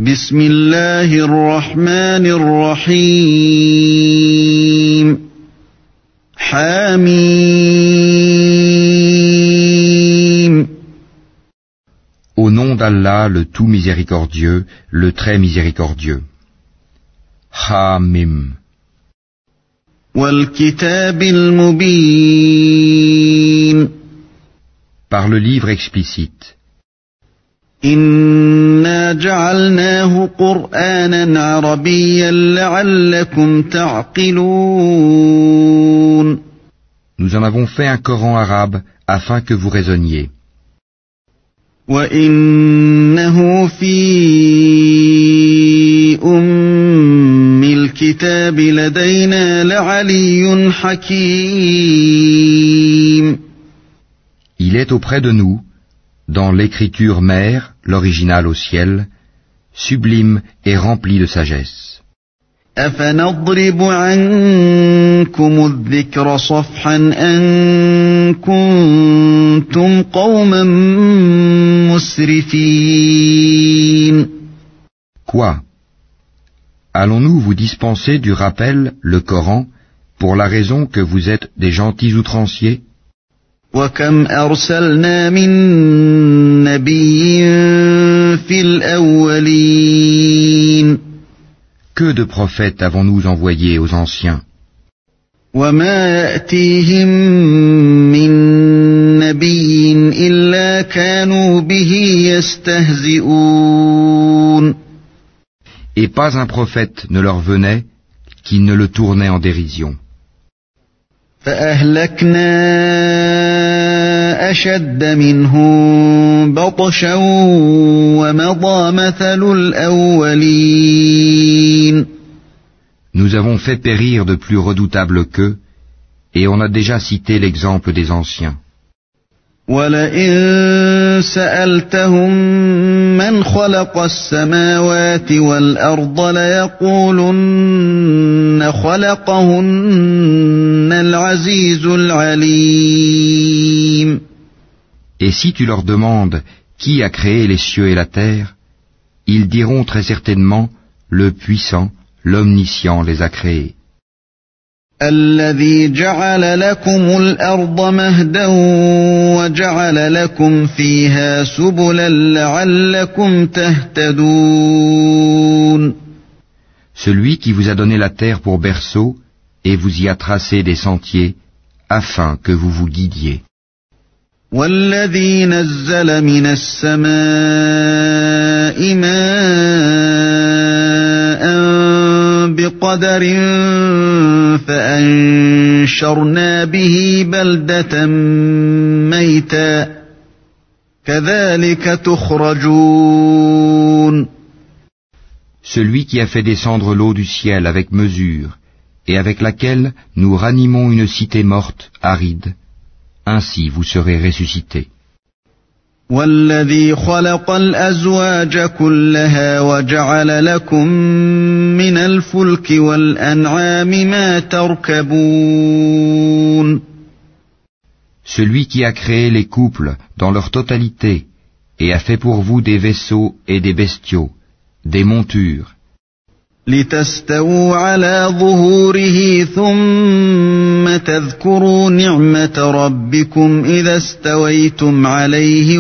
بسم الله الرحمن الرحيم حميم. Au nom d'Allah, le tout miséricordieux, le très miséricordieux. Hamim. والكتاب المبين. Par le livre explicite. إنا جعلناه قرآنا عربيا لعلكم تعقلون. Nous en avons fait un Coran arabe afin que vous raisonniez. وإنه في أم الكتاب لدينا لعلي حكيم. Il est auprès de nous, dans l'écriture mère, l'original au ciel, sublime et rempli de sagesse. أفنضرب عنكم الذكر صفحا أن كنتم قوما مسرفين. Quoi? Allons-nous vous dispenser du rappel, le Coran, pour la raison que vous êtes des gentils outranciers? وكم أرسلنا من نبي في الأولين. Que de prophètes avons-nous envoyés aux anciens? وما يأتيهم من نبي إلا كانوا به يستهزئون. Et pas un prophète ne leur venait qui ne le tournait en dérision. فأهلكنا أشد منهم بطشا ومضى مثل الأولين. Nous avons fait périr de plus redoutables qu'eux, et on a déjà cité l'exemple des anciens. وَلَئِن سَأَلْتَهُم مَّنْ خَلَقَ السَّمَاوَاتِ وَالْأَرْضَ لَيَقُولُنَّ خَلَقَهُنَّ الْعَزِيزُ الْعَلِيمُ. Et si tu leur demandes qui a créé les cieux et la terre, ils diront très certainement le puissant, l'omniscient les a créés. الذي جعل لكم الأرض مهدا وجعل لكم فيها سبلا لعلكم تهتدون. Celui qui vous a donné la terre pour berceau et vous y a tracé des sentiers afin que vous vous guidiez. والذي نزل من السماء ماء بقدر فأنشرنا به بلدة ميتا كذلك تخرجون. Celui qui a fait descendre l'eau du ciel avec mesure et avec laquelle nous ranimons une cité morte, aride, ainsi vous serez ressuscités. والذي خلق الأزواج كلها وجعل لكم من الفلك والأنعام ما تركبون. Celui qui a créé les couples dans leur totalité et a fait pour vous des vaisseaux et des bestiaux, des montures, لتستووا على ظهوره ثم تذكروا نعمة ربكم إذا استويتم عليه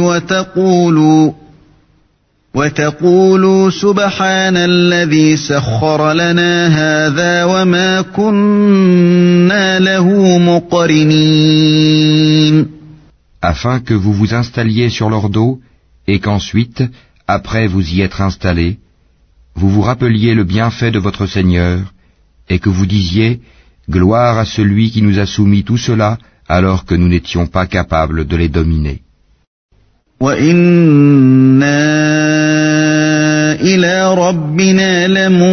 وتقولوا سبحان الذي سخر لنا هذا وما كنا له مقرنين. afin que vous vous installiez sur leur dos et qu'ensuite, après vous y être installés, vous vous rappeliez le bienfait de votre Seigneur, et que vous disiez « Gloire à celui qui nous a soumis tout cela, alors que nous n'étions pas capables de les dominer. » وَإِنَّا إِلَى رَبِّنَا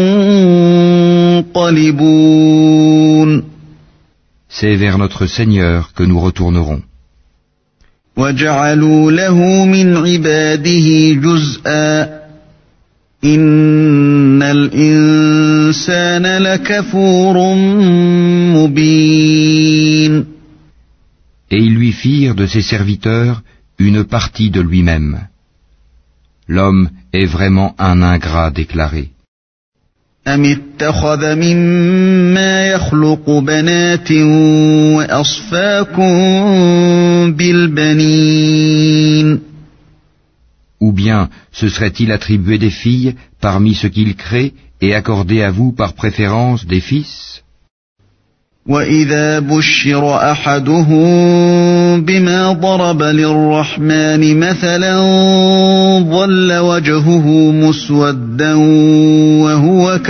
لَمُنقَلِبُونَ. C'est vers notre Seigneur que nous retournerons. وَجَعَلُوا لَهُ مِنْ عِبَادِهِ جُزْءًا إِنَّ الْإِنسَانَ لَكَفُورٌ مُبِينٌ. Et ils lui firent de ses serviteurs une partie de lui-même. l'homme est vraiment un ingrat déclaré. أم اتخذ مما يخلق بنات وأصفاكم بالبنين Ou bien se serait-il attribué des filles parmi ce qu'il crée et accordé à vous par préférence des fils? وإذا بشر أحدهم بما ضرب للرحمن مثلا ظل وجهه مسودا وهو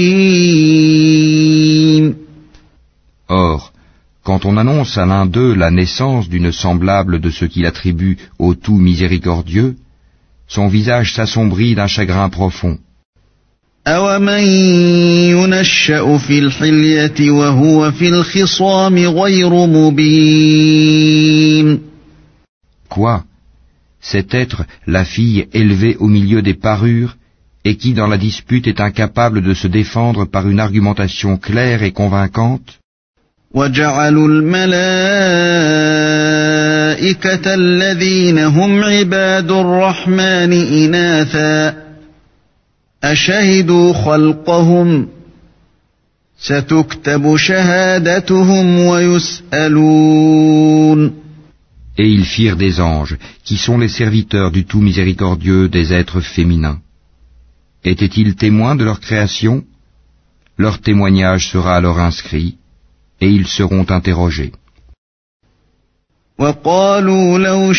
كظيم. Or, quand on annonce à l'un d'eux la naissance d'une semblable de ce qu'il attribue au tout miséricordieux, son visage s'assombrit d'un chagrin profond. أَوَمَن يُنَشَّأُ فِي الْحِلْيَةِ وَهُوَ فِي الْخِصَامِ غَيْرُ مُبِينٍ. Quoi? Cet être, la fille élevée au milieu des parures, et qui dans la dispute est incapable de se défendre par une argumentation claire et convaincante? وَجَعَلُوا الْمَلَائِكَةَ الَّذِينَ هُمْ عِبَادُ الرَّحْمَنِ إِنَاثًا أَشَهِدُوا خَلْقَهُمْ سَتُكْتَبُ شَهَادَتُهُمْ وَيُسْأَلُونَ. Et ils firent des anges, qui sont les serviteurs du tout miséricordieux des êtres féminins. Étaient-ils témoins de leur création? Leur témoignage sera alors inscrit, et ils seront interrogés. وَقَالُوا لَوْ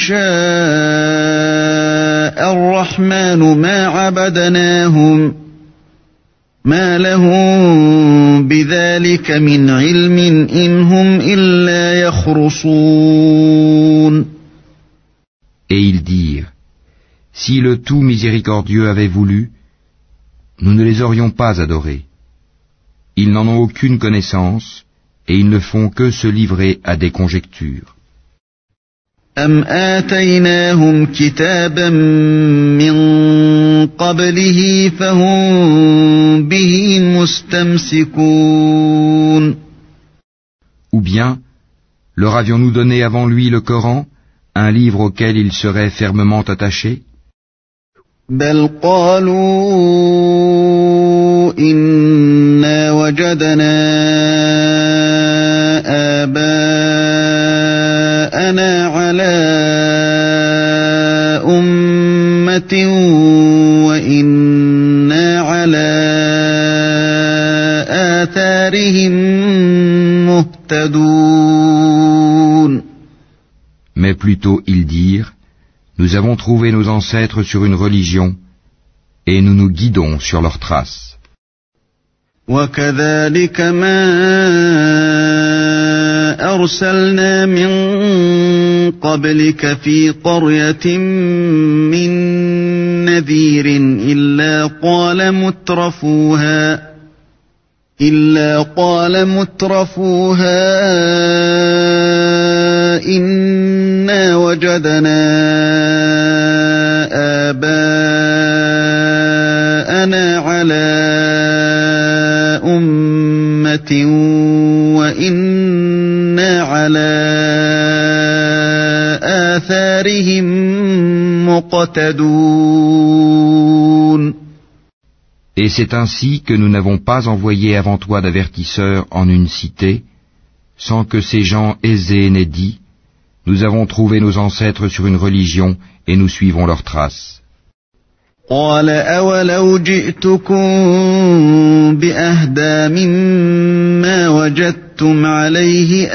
شَاءَ الرَّحْمَنُ مَا عَبَدْنَاهُمْ مَا لَهُم بِذَلِكَ مِنْ عِلْمٍ إِنْ هُمْ إِلَّا يَخْرُصُونَ. Et ils dirent, si le tout miséricordieux avait voulu, nous ne les aurions pas adorés. Ils n'en ont aucune connaissance, et ils ne font que se livrer à des conjectures. أَمْ آتَيْنَاهُمْ كِتَابًا مِّن قَبْلِهِ فَهُمْ بِهِ مُسْتَمْسِكُونَ. Ou bien, leur avions-nous donné avant lui le Coran, un livre auquel ils seraient fermement attachés? بَلْ قَالُوا إِنَّا وَجَدْنَا آبَاءَنَا عَلَى أُمَّةٍ وَإِنَّا عَلَى آثَارِهِم مُهْتَدُونَ. Mais plutôt ils dirent, nous avons trouvé nos ancêtres sur une religion, et nous nous guidons sur leurs traces. وَكَذَلِكَ مَا أَرْسَلْنَا مِن قَبْلِكَ فِي قَرْيَةٍ مِّن نَّذِيرٍ إِلَّا قَالَ مُتْرَفُوهَا إِنَّا وَجَدْنَا آبَاءَنَا عَلَى أُمَّةٍ وَإِنَّا عَلَى آثَارِهِم مُقْتَدُونَ. Et c'est ainsi que nous n'avons pas envoyé avant toi d'avertisseurs en une cité, sans que ces gens aisés n'aient dit, nous avons trouvé nos ancêtres sur une religion et nous suivons leurs traces. قَالَ أَوَلَوْ جِئْتُكُم بِأَهْدَىٰ مِمَّا وَجَدتُّمْ عَلَيْهِ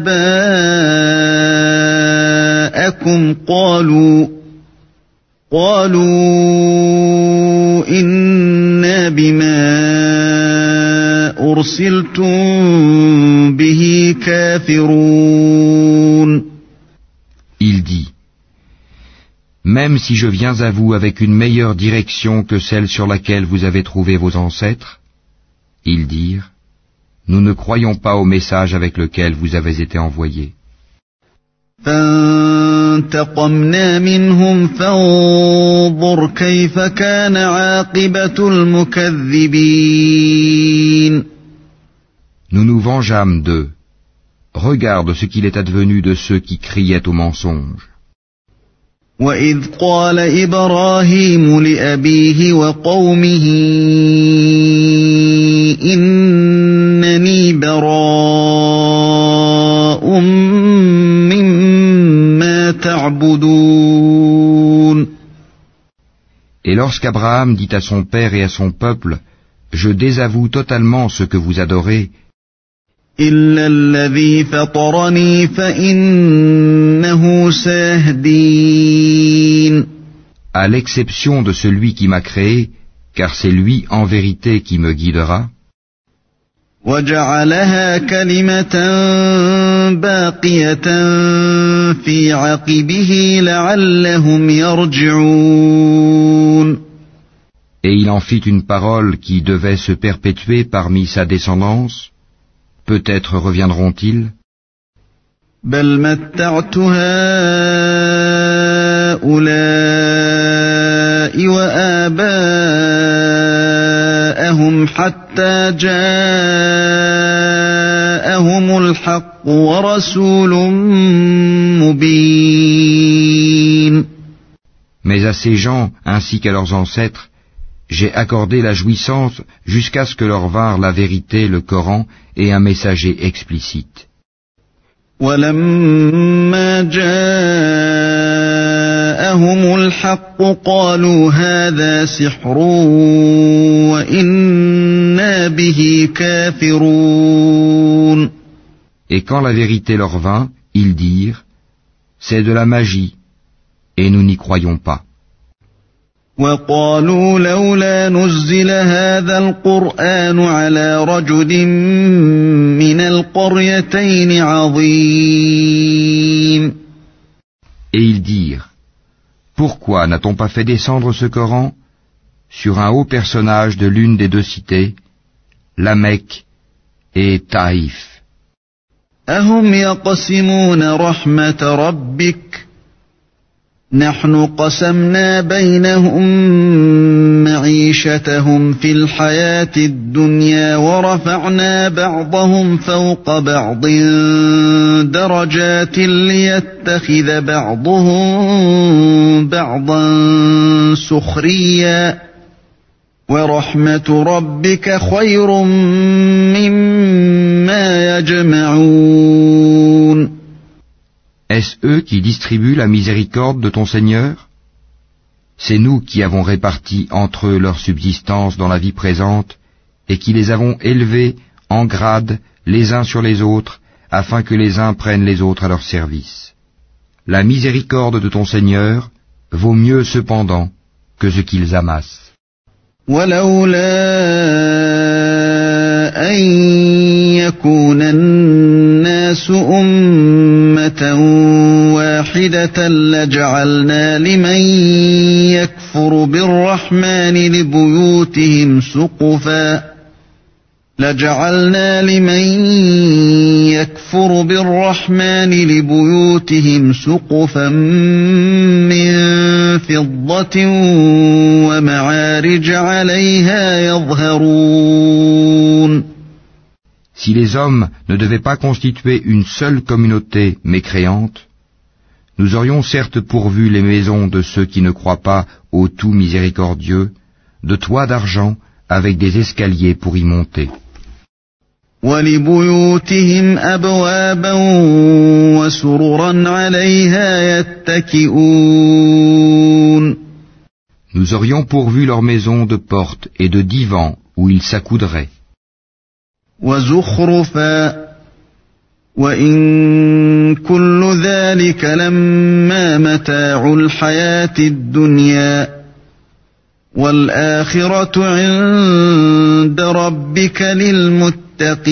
آبَاءَكُمْ قَالُوا إِنَّا بِمَا أُرْسِلْتُم بِهِ كَافِرُونَ. Il dit, même si je viens à vous avec une meilleure direction que celle sur laquelle vous avez trouvé vos ancêtres, ils dirent, nous ne croyons pas au message avec lequel vous avez été envoyés. فَانْتَقَمْنَا مِنْهُمْ فَانظُرْ كَيْفَ كَانَ عَاقِبَةُ الْمُكَذِّبِينَ. Nous nous vengeâmes d'eux. Regarde ce qu'il est advenu de ceux qui criaient au mensonge. وإذ قال إبراهيم لأبيه وقومه إنني براء مما تعبدون. Et lorsqu'Abraham dit à son père et à son peuple, je désavoue totalement ce que vous adorez, إلا الذي فطرني فإنه سيهدين. à l'exception de celui qui m'a créé, car c'est lui en vérité qui me guidera. وجعلها كلمة باقية في عقبه لعلهم يرجعون. Et il en fit une parole qui devait se perpétuer parmi sa descendance. Peut-être reviendront-ils. بل متعت هؤلاء وآباءهم حتى جاءهم الحق ورسول مبين. Mais à ces gens, ainsi qu'à leurs ancêtres, j'ai accordé la jouissance jusqu'à ce que leur vinrent la vérité, le Coran, et un messager explicite. وَلَمَّا جَاءَهُمُ الْحَقُّ قَالُوا هَذَا سِحْرٌ وَإِنَّا بِهِ كَافِرُونَ. Et quand la vérité leur vint, ils dirent, c'est de la magie, et nous n'y croyons pas. وَقَالُوا لَوْلَا نُزِّلَ هَذَا الْقُرْآنُ عَلَى رَجُلٍ مِّنَ الْقَرْيَتَيْنِ عَظِيمٍ. Et ils dirent, pourquoi n'a-t-on pas fait descendre ce Coran sur un haut personnage de l'une des deux cités, la Mecque et Taïf? أَهُمْ يَقْسِمُونَ رَحْمَةَ رَبِّكَ نحن قسمنا بينهم معيشتهم في الحياة الدنيا ورفعنا بعضهم فوق بعض درجات ليتخذ بعضهم بعضا سخريا ورحمة ربك خير مما يجمعون. Est-ce eux qui distribuent la miséricorde de ton Seigneur? C'est nous qui avons réparti entre eux leur subsistance dans la vie présente et qui les avons élevés en grade les uns sur les autres afin que les uns prennent les autres à leur service. La miséricorde de ton Seigneur vaut mieux cependant que ce qu'ils amassent. يكون الناس أمة واحدة لجعلنا لمن يكفر بالرحمن لبيوتهم سقفا من فضة ومعارج عليها يظهرون. Si les hommes ne devaient pas constituer une seule communauté mécréante, nous aurions certes pourvu les maisons de ceux qui ne croient pas au tout miséricordieux, de toits d'argent avec des escaliers pour y monter. وَلِبُيُوتِهِمْ أَبْوَابًا وَسُرُرًا عَلَيْهَا يَتَّكِئُونَ. Nous aurions pourvu leurs maisons de portes et de divans où ils s'accoudraient. وَزُخْرُفًا وَإِن كُلُّ ذَلِكَ لَمَّا مَتَاعُ الْحَيَاةِ الدُّنْيَا وَالْآخِرَةُ عِندَ رَبِّكَ لِلْمُتَّقِينَ.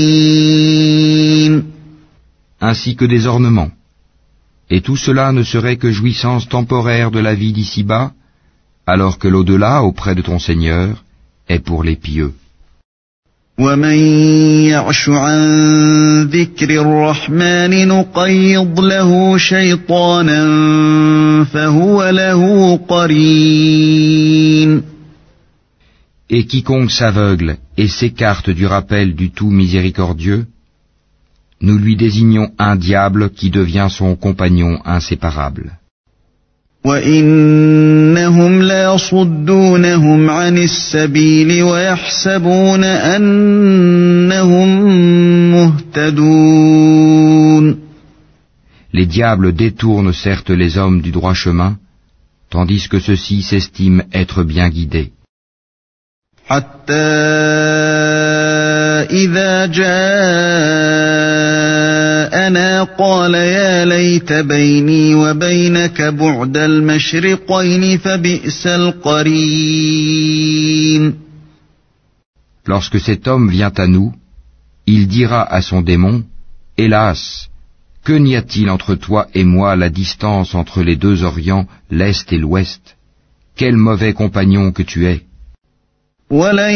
Ainsi que des ornements. Et tout cela ne serait que jouissance temporaire de la vie d'ici-bas, alors que l'au-delà auprès de ton Seigneur est pour les pieux. وَمَن يَعْشُ عَن ذِكْرِ الرَّحْمَنِ نُقَيِّضْ لَهُ شَيْطَانًا فَهُوَ لَهُ قَرِينٌ. Et quiconque s'aveugle et s'écarte du rappel du tout miséricordieux, nous lui désignons un diable qui devient son compagnon inséparable. وَإِنَّهُمْ لَيَصُدُّونَهُمْ عَنِ السَّبِيلِ وَيَحْسَبُونَ أَنَّهُمْ مُهْتَدُونَ. Les diables détournent certes les hommes du droit chemin, tandis que ceux-ci s'estiment être bien guidés. حَتَّى إِذَا جَاءَنَا قَالَ يَا لَيْتَ بَيْنِي وَبَيْنَكَ بُعْدَ الْمَشْرِقَيْنِ فَبِئْسَ الْقَرِينُ. Lorsque cet homme vient à nous, il dira à son démon, « Hélas, que n'y a-t-il entre toi et moi la distance entre les deux Orients, l'Est et l'Ouest? Quel mauvais compagnon que tu es! وَلَن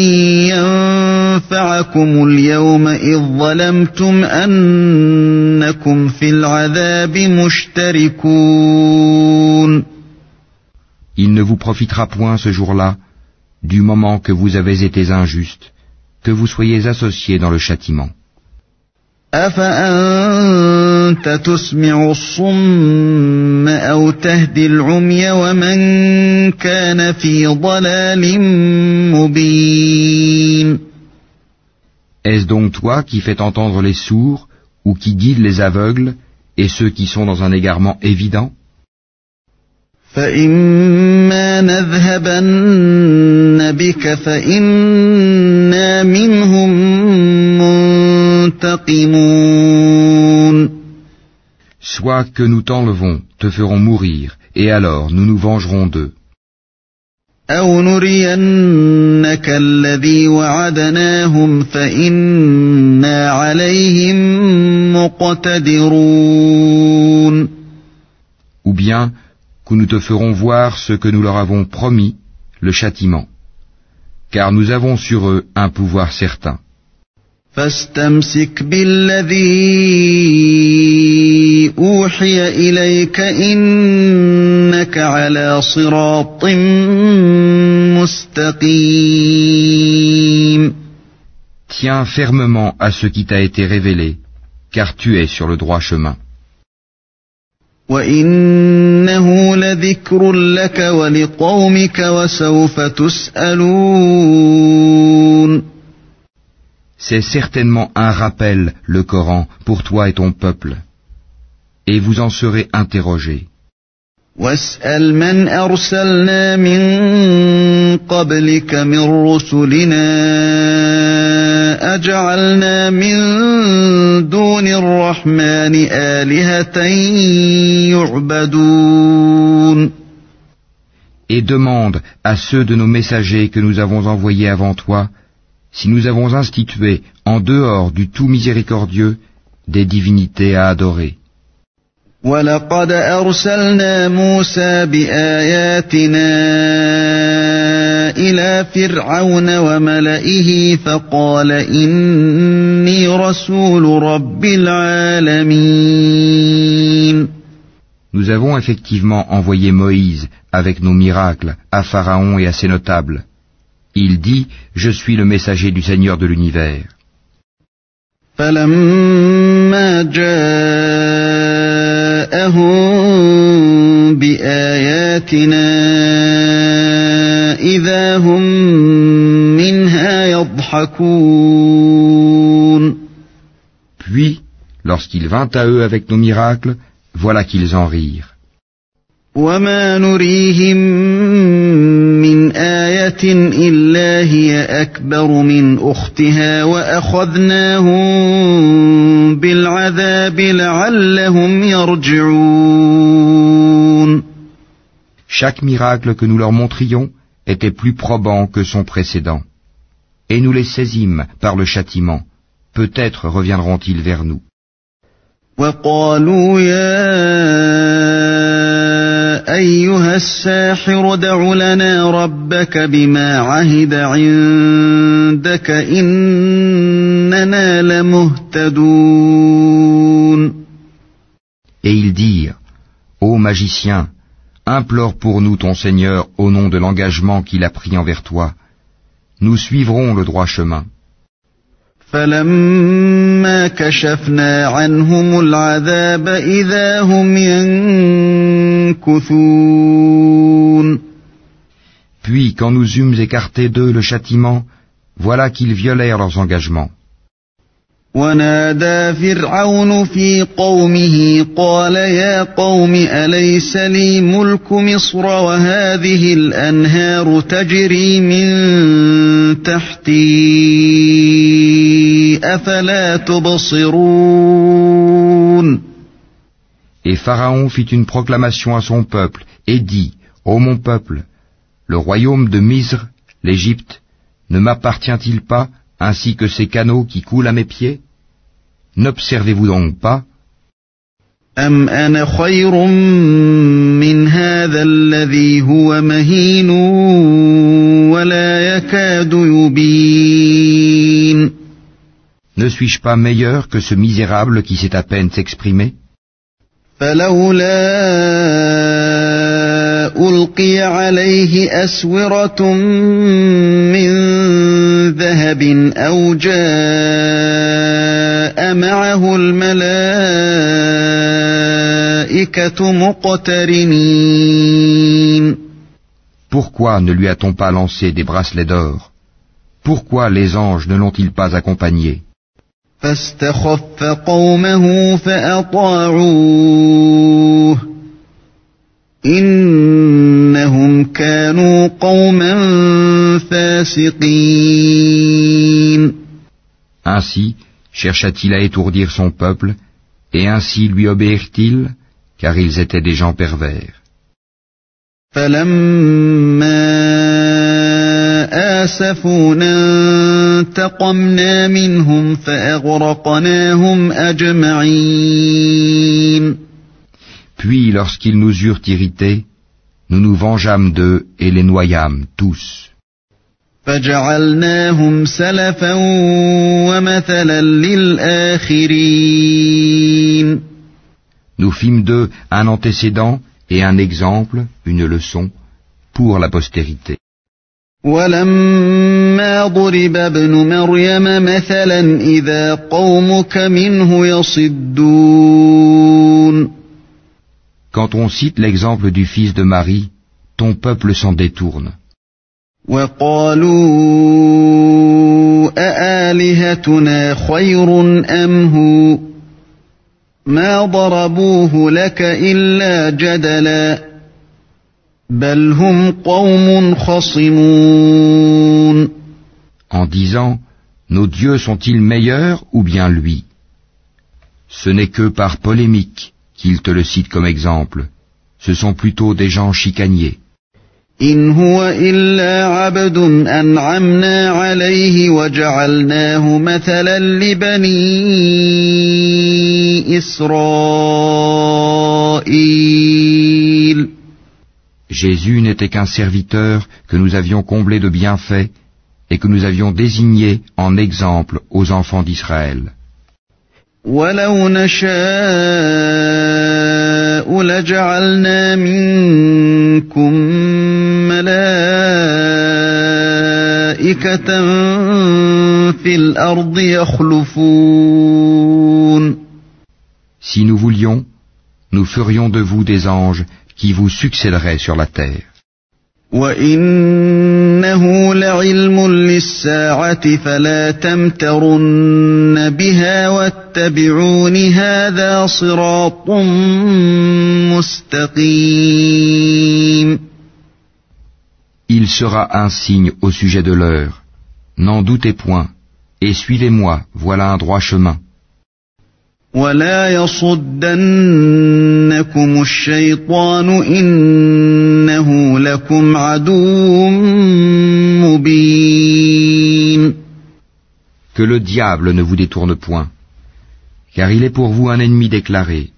يَنفَعَكُمُ الْيَوْمَ إِذ ظَّلَمْتُمْ أَنَّكُمْ فِي الْعَذَابِ مُشْتَرِكُونَ. Il ne vous profitera point ce jour-là, du moment que vous avez été injustes, que vous soyez associés dans le châtiment. أَفَأَنْتَ تُسْمِعُ الصُّمَّ أَوْ تَهْدِي الْعُمْيَ وَمَنْ كَانَ فِي ضَلَالٍ مُبِينٍ. Est-ce donc toi qui fais entendre les sourds, ou qui guides les aveugles, et ceux qui sont dans un égarement évident? فَإِمَّا نَذْهَبَنَّ بِكَ فَإِنَّا مِنْهُمْ مُنْتَقِمُونَ. Soit que nous t'enlevons, te ferons mourir, et alors nous nous vengerons d'eux. أَوْ نُرِيَنَّكَ الَّذِي وَعَدْنَاهُمْ فَإِنَّا عَلَيْهِمْ مُقْتَدِرُونَ. Ou bien que nous te ferons voir ce que nous leur avons promis, le châtiment, car nous avons sur eux un pouvoir certain. فَاسْتَمْسِكْ بِالَّذِي أُوحِيَ إِلَيْكَ إِنَّكَ عَلَى صِرَاطٍ مُسْتَقِيمٍ. Tiens fermement à ce qui t'a été révélé, car tu es sur le droit chemin. وَإِنَّهُ لَذِكْرٌ لَكَ وَلِقَوْمِكَ وَسَوْفَ تُسْأَلُونَ. C'est certainement un rappel, le Coran, pour toi et ton peuple, et vous en serez interrogés. وَاسْأَلْ مَنْ أَرْسَلْنَا مِنْ قَبْلِكَ مِنْ رُسُلِنَا أَجَعَلْنَا مِنْ دُونِ الرَّحْمَنِ آلِهَةً يُعْبَدُونَ. Et demande à ceux de nos messagers que nous avons envoyés avant toi, si nous avons institué, en dehors du tout miséricordieux, des divinités à adorer. وَلَقَدْ أَرْسَلْنَا مُوسَى بِآيَاتِنَا إِلَى فِرْعَوْنَ وَمَلَئِهِ فَقَالَ إِنِّي رَسُولُ رَبِّ الْعَالَمِينَ. Nous avons effectivement envoyé Moïse avec nos miracles à Pharaon et à ses notables. Il dit, je suis le messager du Seigneur de l'univers. فَلَمَّا جَاءَهُم بِآيَاتِنَا إِذَا هُم مِّنْهَا يَضْحَكُونَ. Puis, lorsqu'il vint à eux avec nos miracles, voilà qu'ils en rirent. وَمَا نُرِيهِم مِّنْ آيَةٍ إِلَّا هِيَ أَكْبَرُ مِنْ أُخْتِهَا وَأَخَذْنَاهُم بِالْعَذَابِ لَعَلَّهُمْ يَرْجِعُونَ. Chaque miracle que nous leur montrions était plus probant que son précédent. Et nous les saisîmes par le châtiment. Peut-être reviendront-ils vers nous. وَقَالُوا أيها الساحر ادع لنا ربك بما عهد عندك إننا لمهتدون. Et ils dirent, ô magicien, implore pour nous ton Seigneur au nom de l'engagement qu'il a pris envers toi. Nous suivrons le droit chemin. فلما كشفنا عنهم العذاب إذا هم ينكثون. Puis, quand nous eûmes écarté d'eux le châtiment, voilà qu'ils violèrent leurs engagements. ونادى فرعون في قومه قال يا قوم أليس لي ملك مصر وهذه الأنهار تجري من تحتي أفلا تبصرون. Et Pharaon fit une proclamation à son peuple, et dit, ô mon peuple, le royaume de Misre, l'Égypte, ne m'appartient-il pas, ainsi que ces canaux qui coulent à mes pieds? N'observez-vous donc pas? أم أنا خير من هذا الذي هو مهين ولا يكاد يبين. Ne suis-je pas meilleur que ce misérable qui sait à peine s'exprimer? فلولا ألقي عليه أسورة من ذهب أو جاء معه الملائكة مقترنين. Pourquoi ne lui a-t-on pas lancé des bracelets d'or? Pourquoi les anges ne l'ont-ils pas accompagné? فاستخف قومه فأطاعوه إنهم كانوا قوما فاسقين. Ainsi chercha-t-il à étourdir son peuple, et ainsi lui obéirent-ils, car ils étaient des gens pervers. فلما آسفونا انتقمنا منهم فأغرقناهم أجمعين. Puis, lorsqu'ils nous eurent irrités, nous nous vengeâmes d'eux et les noyâmes tous. فجعلناهم سلفا ومثلا للآخرين. Nous fîmes d'eux un antécédent et un exemple, une leçon, pour la postérité. ولما ضرب ابن مريم مثلا إذا قومك منه يصدون. Quand on cite l'exemple du fils de Marie, ton peuple s'en détourne. وقالوا أآلهتنا خير أم هو ما ضربوه لك إلا جدلا بل هم قوم خصمون. En disant, nos dieux sont-ils meilleurs ou bien lui? Ce n'est que par polémique qu'ils te le citent comme exemple. Ce sont plutôt des gens chicaniers. إن هو إلا عبد أنعمنا عليه وجعلناه مثلا لبني إسرائيل. Jésus n'était qu'un serviteur que nous avions comblé de bienfaits et que nous avions désigné en exemple aux enfants d'Israël. ولو نشاء لجعلنا منكم ملائكة في الأرض يخلفون. Si nous voulions, nous ferions de vous des anges qui vous succéderaient sur la terre. وَإِنَّهُ لَعِلْمٌ لِلسَّاعَةِ فَلَا تَمْتَرُنَّ بِهَا وَاتَّبِعُونِ هَذَا صِرَاطٌ مُسْتَقِيمٌ. Il sera un signe au sujet de l'heure. N'en doutez point, et suivez-moi, voilà un droit chemin. وَلَا يَصُدَّنَّكُمُ الشَّيْطَانُ إِنَّهُ لَكُمْ عَدُوٌّ مُبِينٌ. Que le diable ne vous détourne point, car il est pour vous un ennemi déclaré.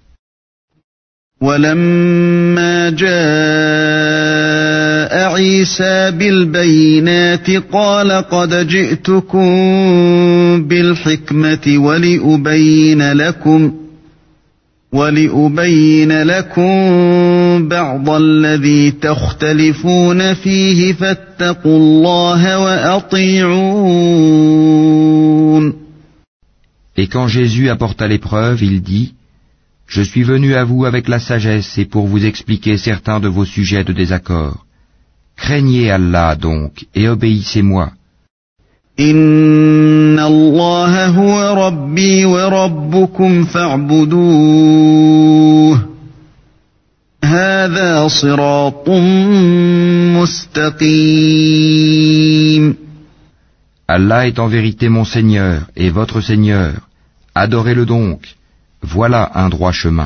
وَلَمَّا جَاءَ عِيسَى بِالْبَيِّنَاتِ قَالَ قَدْ جِئْتُكُم بِالْحِكْمَةِ وَلِأُبَيِّنَ لَكُم بَعْضَ الَّذِي تَخْتَلِفُونَ فِيهِ فَاتَّقُوا اللَّهَ وَأَطِيعُونِ. quand Jésus apporta l'épreuve, il dit, « Je suis venu à vous avec la sagesse et pour vous expliquer certains de vos sujets de désaccord. Craignez Allah donc et obéissez-moi. » Inna Allah huwa Rabbi wa Rabbukum fa'buduh. Hadha siratun mustaqim. Allah est en vérité mon Seigneur et votre Seigneur. Adorez-le donc. Voilà un droit chemin.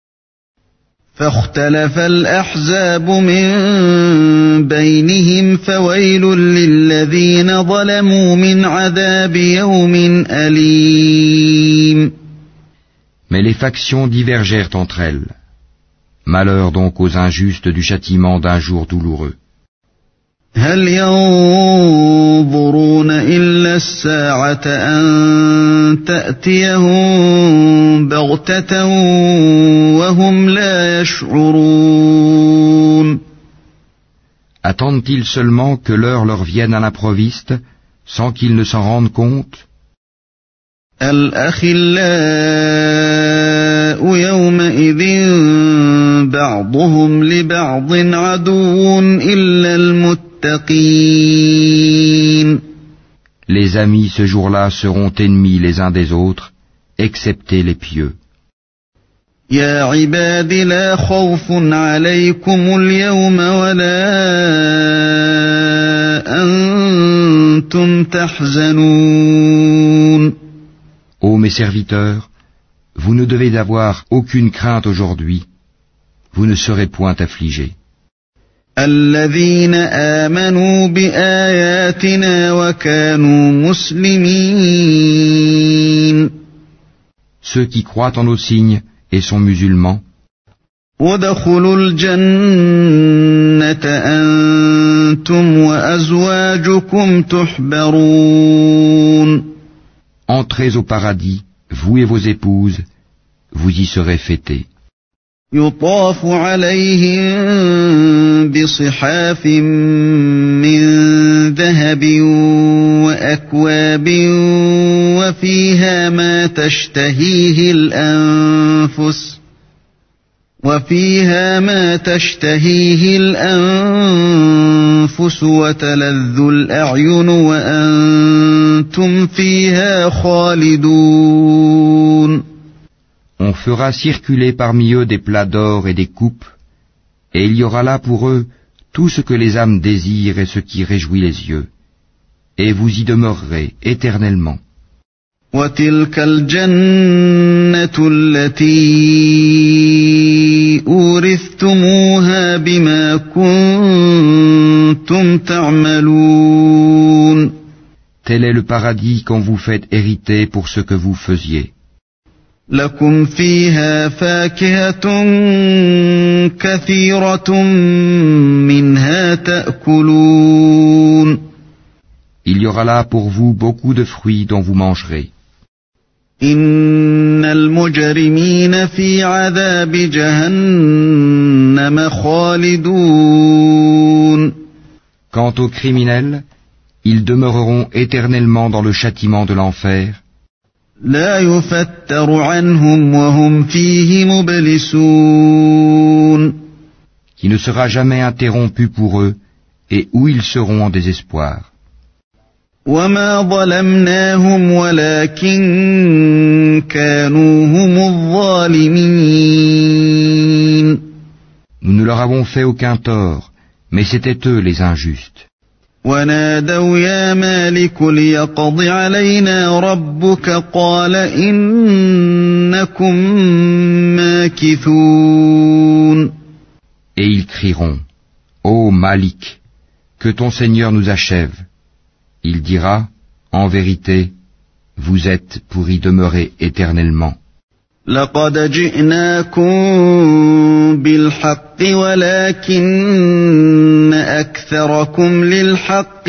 فاختلف الأحزاب من بينهم فويل للذين ظلموا من عذاب يوم أليم. Mais les factions divergèrent entre elles. Malheur donc aux injustes du châtiment d'un jour douloureux. هل ينظرون إلا الساعة أن تأتيهم بغتة وهم لا يشعرون. Attendent-ils seulement que l'heure leur vienne à l'improviste, sans qu'ils ne s'en rendent compte? الأخلاء يومئذ بعضهم لبعض عدو إلا المتقين. Les amis ce jour-là seront ennemis les uns des autres, excepté les pieux. يا عباد لا خوف عليكم اليوم ولا أنتم تحزنون. Ô mes serviteurs, vous ne devez avoir aucune crainte aujourd'hui, vous ne serez point affligés. الذين آمنوا بآياتنا وكانوا مسلمين. Ceux qui croient en nos signes et sont musulmans. ادخلوا الجنة أنتم وأزواجكم تحبرون. Entrez au paradis, vous et vos épouses, vous y serez fêtés. يطاف عليهم بصحاف من ذهب وأكواب وفيها ما تشتهيه الأنفس وتلذ الأعين وأنتم فيها خالدون. On fera circuler parmi eux des plats d'or et des coupes, et il y aura là pour eux tout ce que les âmes désirent et ce qui réjouit les yeux, et vous y demeurerez éternellement. وتلك الجنة التي أورثتموها بما كنتم تعملون. Tel est le paradis qu'on vous fait hériter pour ce que vous faisiez. لكم فيها فاكهة كثيرة منها تأكلون. Il y aura là pour vous beaucoup de fruits dont vous mangerez. إن المجرمين في عذاب جهنم خالدون. Quant aux criminels, ils demeureront éternellement dans le châtiment de l'enfer. لا يفتر عنهم وهم فيه مبلسون. Qui ne sera jamais interrompu pour eux et où ils seront en désespoir. وما ظلمناهم ولكن كانوا هم الظالمين. Nous ne leur avons fait aucun tort, mais c'étaient eux les injustes. ونادوا يا مالك ليقض علينا ربك قال إنكم ماكثون. Et ils crieront, Ô Malik, que ton Seigneur nous achève. Il dira, en vérité, vous êtes pour y demeurer éternellement. لقد جئناكم بالحق ولكن أكثركم للحق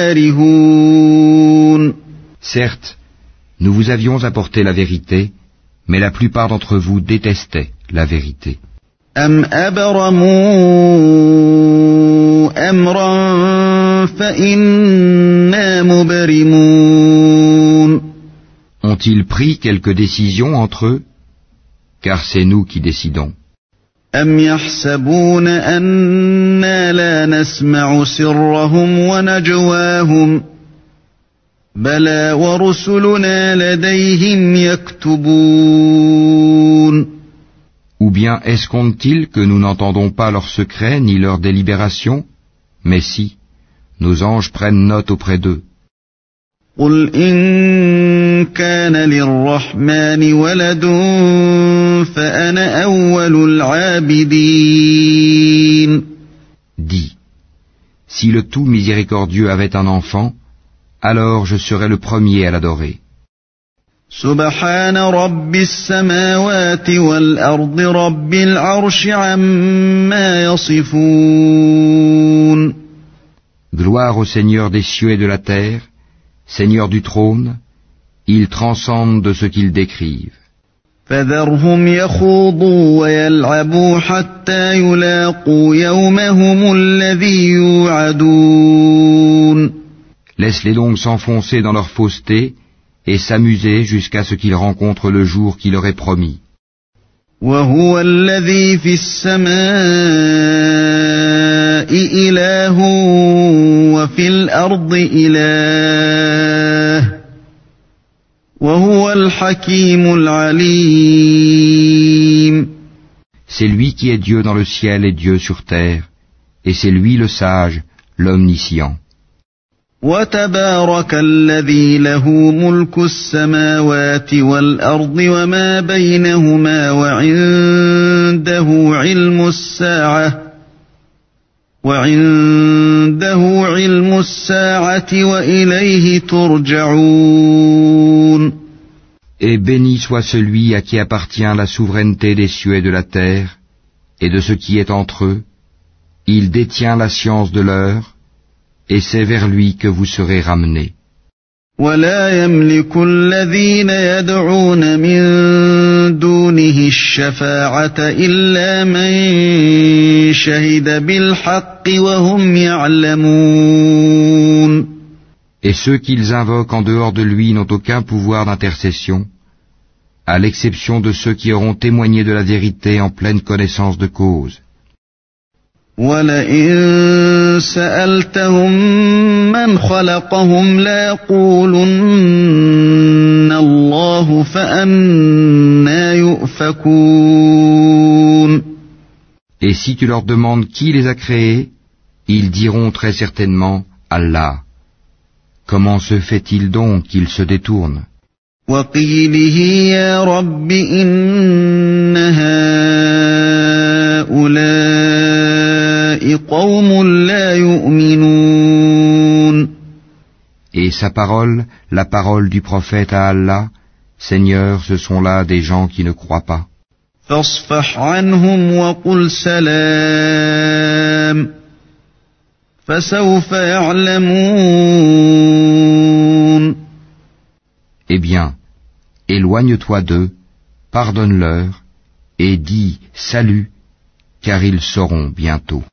كارهون. Certes, nous vous avions apporté la vérité, mais la plupart d'entre vous détestaient la vérité. أم أبرموا أمرا فإنا مبرمون. Ont-ils Ont-ils pris quelque décision entre eux? Car c'est nous qui décidons. أم يحسبون أنا لا نسمع سرهم ونجواهم بلى ورسلنا لديهم يكتبون. Ou bien escomptent-ils que nous n'entendons pas leurs secrets ni leurs délibérations? Mais si, nos anges prennent note auprès d'eux. قل إن كان للرحمن ولد فأنا أول العابدين. Dis, si le tout miséricordieux avait un enfant, alors je serais le premier à l'adorer. سبحان رب السماوات والأرض رب العرش عما يصفون. Gloire au Seigneur des cieux et de la terre, Seigneur du trône, il transcende de ce qu'ils décrivent. فذرهم يخوضوا ويلعبوا حتى يلاقوا يومهم الذي يوعدون. Laisse-les donc s'enfoncer dans leur fausseté et s'amuser jusqu'à ce qu'ils rencontrent le jour qui leur est promis. وهو الذي في السماء إله وفي الأرض إله وهو الحكيم العليم. C'est lui qui est Dieu dans le ciel et Dieu sur terre, et c'est lui le sage, l'omniscient. وتبارك الذي له ملك السماوات والأرض وما بينهما وعنده علم الساعة وإليه ترجعون. Et béni soit celui à qui appartient la souveraineté des cieux et de la terre, et de ce qui est entre eux. Il détient la science de l'heure, et c'est vers lui que vous serez ramenés. ولا يملك الذين يدعون من دونه الشفاعة إلا من شهد بالحق وهم يعلمون. Et ceux qu'ils invoquent en dehors de lui n'ont aucun pouvoir d'intercession, à l'exception de ceux qui auront témoigné de la vérité en pleine connaissance de cause. وَلَئِن سَأَلْتَهُم مَّنْ خَلَقَهُمْ لَيَقُولُنَّ اللَّهُ فَأَنَّىٰ يُؤْفَكُونَ. Et si tu leur demandes qui les a créés, ils diront très certainement Allah. Comment se fait-il donc qu'ils se détournent? وَقِيلِهِ يَا رَبِّ إِنَّ هَٰؤُلَاءِ قَوْمٌ لَّا يُؤْمِنُونَ. Et sa parole, la parole du prophète à Allah, Seigneur, ce sont là des gens qui ne croient pas. فَاصْفَحْ عَنْهُمْ وَقُلْ سَلَامٌ فَسَوْفَ يَعْلَمُونَ. Eh bien, éloigne-toi d'eux, pardonne-leur, et dis salut, car ils sauront bientôt.